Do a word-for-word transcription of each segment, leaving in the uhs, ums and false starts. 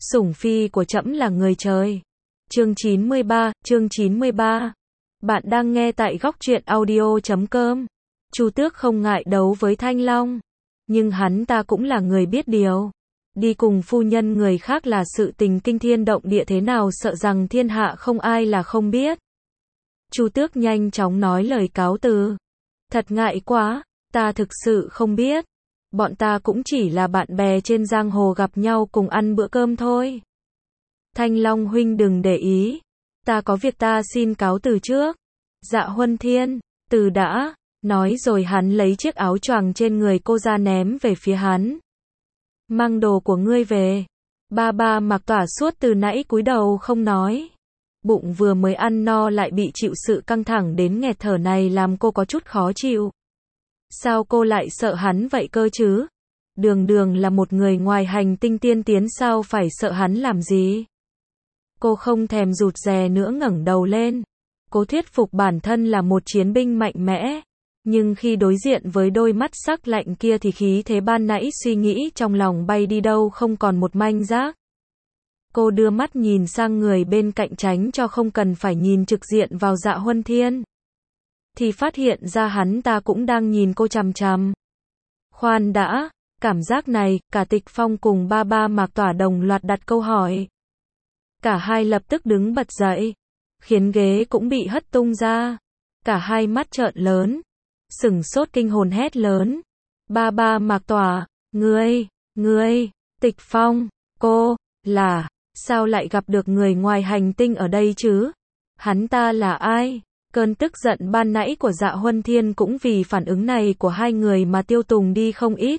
Sủng phi của trẫm là người trời. Chương chín mươi ba, chương chín mươi ba. Bạn đang nghe tại góc truyện audio chấm com. Chu Tước không ngại đấu với Thanh Long, nhưng hắn ta cũng là người biết điều. Đi cùng phu nhân người khác là sự tình kinh thiên động địa thế nào, sợ rằng thiên hạ không ai là không biết. Chu Tước nhanh chóng nói lời cáo từ. Thật ngại quá, ta thực sự không biết. Bọn ta cũng chỉ là bạn bè trên giang hồ gặp nhau cùng ăn bữa cơm thôi. Thanh Long huynh đừng để ý. Ta có việc ta xin cáo từ trước. Dạ Huân Thiên, từ đã. Nói rồi hắn lấy chiếc áo choàng trên người cô ra ném về phía hắn. Mang đồ của ngươi về. Ba ba Mặc Tỏa suốt từ nãy cúi đầu không nói. Bụng vừa mới ăn no lại bị chịu sự căng thẳng đến nghẹt thở này làm cô có chút khó chịu. Sao cô lại sợ hắn vậy cơ chứ? Đường đường là một người ngoài hành tinh tiên tiến, sao phải sợ hắn làm gì? Cô không thèm rụt rè nữa, ngẩng đầu lên. Cố thuyết phục bản thân là một chiến binh mạnh mẽ. Nhưng khi đối diện với đôi mắt sắc lạnh kia thì khí thế ban nãy suy nghĩ trong lòng bay đi đâu không còn một manh rác. Cô đưa mắt nhìn sang người bên cạnh tránh cho không cần phải nhìn trực diện vào Dạ Huân Thiên. Thì phát hiện ra hắn ta cũng đang nhìn cô chằm chằm. Khoan đã, cảm giác này, cả Tịch Phong cùng ba ba Mạc Tỏa đồng loạt đặt câu hỏi. Cả hai lập tức đứng bật dậy, khiến ghế cũng bị hất tung ra. Cả hai mắt trợn lớn, sửng sốt kinh hồn hét lớn. Ba ba Mạc Tỏa, ngươi, ngươi, Tịch Phong, cô, là, sao lại gặp được người ngoài hành tinh ở đây chứ? Hắn ta là ai? Cơn tức giận ban nãy của Dạ Huân Thiên cũng vì phản ứng này của hai người mà tiêu tùng đi không ít.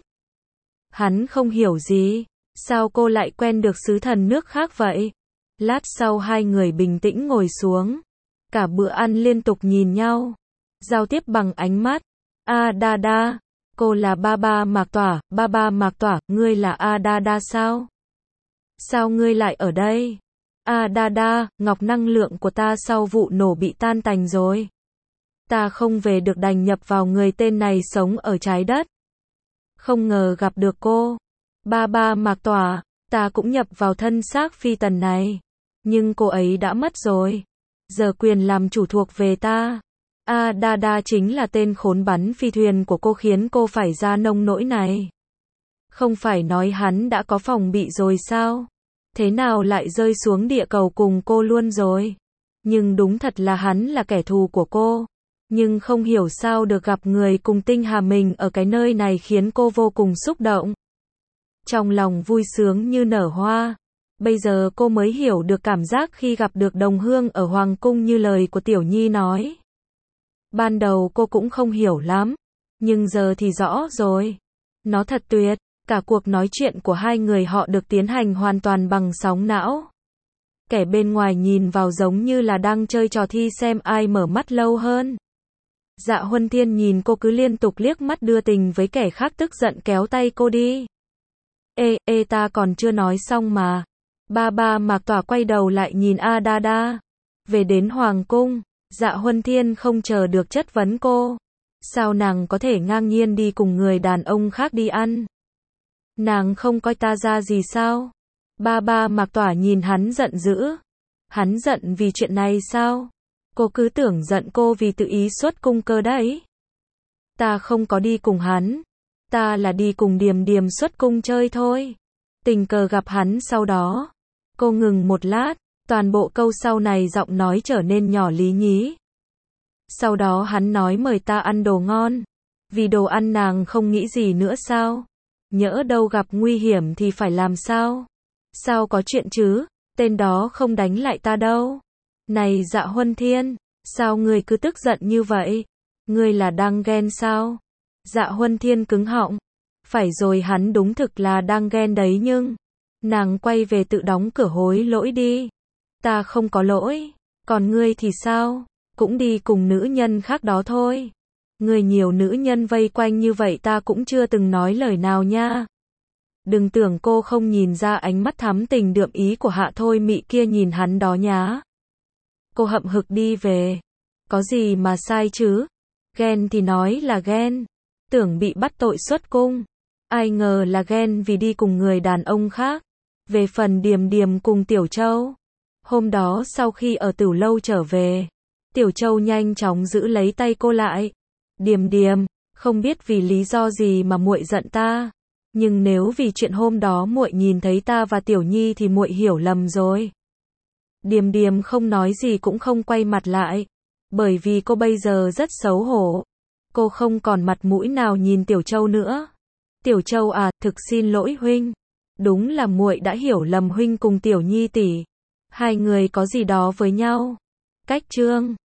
Hắn không hiểu gì, sao cô lại quen được sứ thần nước khác vậy? Lát sau hai người bình tĩnh ngồi xuống, cả bữa ăn liên tục nhìn nhau, giao tiếp bằng ánh mắt. A Đa Đa, cô là ba ba Mạc Tỏa, ba ba Mạc Tỏa, ngươi là A Đa Đa sao? Sao ngươi lại ở đây? A Đa Đa, ngọc năng lượng của ta sau vụ nổ bị tan tành rồi. Ta không về được đành nhập vào người tên này sống ở trái đất. Không ngờ gặp được cô. Ba ba Mạc Tỏa, ta cũng nhập vào thân xác phi tần này. Nhưng cô ấy đã mất rồi. Giờ quyền làm chủ thuộc về ta. A Đa Đa chính là tên khốn bắn phi thuyền của cô khiến cô phải ra nông nỗi này. Không phải nói hắn đã có phòng bị rồi sao? Thế nào lại rơi xuống địa cầu cùng cô luôn rồi? Nhưng đúng thật là hắn là kẻ thù của cô. Nhưng không hiểu sao được gặp người cùng tinh hà mình ở cái nơi này khiến cô vô cùng xúc động. Trong lòng vui sướng như nở hoa. Bây giờ cô mới hiểu được cảm giác khi gặp được đồng hương ở Hoàng Cung như lời của Tiểu Nhi nói. Ban đầu cô cũng không hiểu lắm. Nhưng giờ thì rõ rồi. Nó thật tuyệt. Cả cuộc nói chuyện của hai người họ được tiến hành hoàn toàn bằng sóng não. Kẻ bên ngoài nhìn vào giống như là đang chơi trò thi xem ai mở mắt lâu hơn. Dạ Huân Thiên nhìn cô cứ liên tục liếc mắt đưa tình với kẻ khác, tức giận kéo tay cô đi. Ê, ê ta còn chưa nói xong mà. Ba ba Mạc Tỏa quay đầu lại nhìn A Đa Đa. Về đến Hoàng Cung, Dạ Huân Thiên không chờ được chất vấn cô. Sao nàng có thể ngang nhiên đi cùng người đàn ông khác đi ăn? Nàng không coi ta ra gì sao? Ba ba Mạc Tỏa nhìn hắn giận dữ. Hắn giận vì chuyện này sao? Cô cứ tưởng giận cô vì tự ý xuất cung cơ đấy. Ta không có đi cùng hắn. Ta là đi cùng Điềm Điềm xuất cung chơi thôi. Tình cờ gặp hắn sau đó. Cô ngừng một lát. Toàn bộ câu sau này giọng nói trở nên nhỏ lý nhí. Sau đó hắn nói mời ta ăn đồ ngon. Vì đồ ăn nàng không nghĩ gì nữa sao? Nhỡ đâu gặp nguy hiểm thì phải làm sao? Sao có chuyện chứ? Tên đó không đánh lại ta đâu. Này Dạ Huân Thiên, sao ngươi cứ tức giận như vậy? Ngươi là đang ghen sao? Dạ Huân Thiên cứng họng. Phải rồi, hắn đúng thực là đang ghen đấy, nhưng nàng quay về tự đóng cửa hối lỗi đi. Ta không có lỗi. Còn ngươi thì sao? Cũng đi cùng nữ nhân khác đó thôi. Người nhiều nữ nhân vây quanh như vậy ta cũng chưa từng nói lời nào nha. Đừng tưởng cô không nhìn ra ánh mắt thắm tình đượm ý của Hạ Thôi Mị kia nhìn hắn đó nhá. Cô hậm hực đi về. Có gì mà sai chứ? Ghen thì nói là ghen. Tưởng bị bắt tội xuất cung. Ai ngờ là ghen vì đi cùng người đàn ông khác. Về phần Điềm Điềm cùng Tiểu Châu, hôm đó sau khi ở Tửu lâu trở về, Tiểu Châu nhanh chóng giữ lấy tay cô lại. Điềm Điềm, không biết vì lý do gì mà muội giận ta, nhưng nếu vì chuyện hôm đó muội nhìn thấy ta và Tiểu Nhi thì muội hiểu lầm rồi. Điềm Điềm không nói gì cũng không quay mặt lại, bởi vì cô bây giờ rất xấu hổ. Cô không còn mặt mũi nào nhìn Tiểu Châu nữa. Tiểu Châu à, thực xin lỗi huynh. Đúng là muội đã hiểu lầm huynh cùng Tiểu Nhi tỷ. Hai người có gì đó với nhau. Cách chương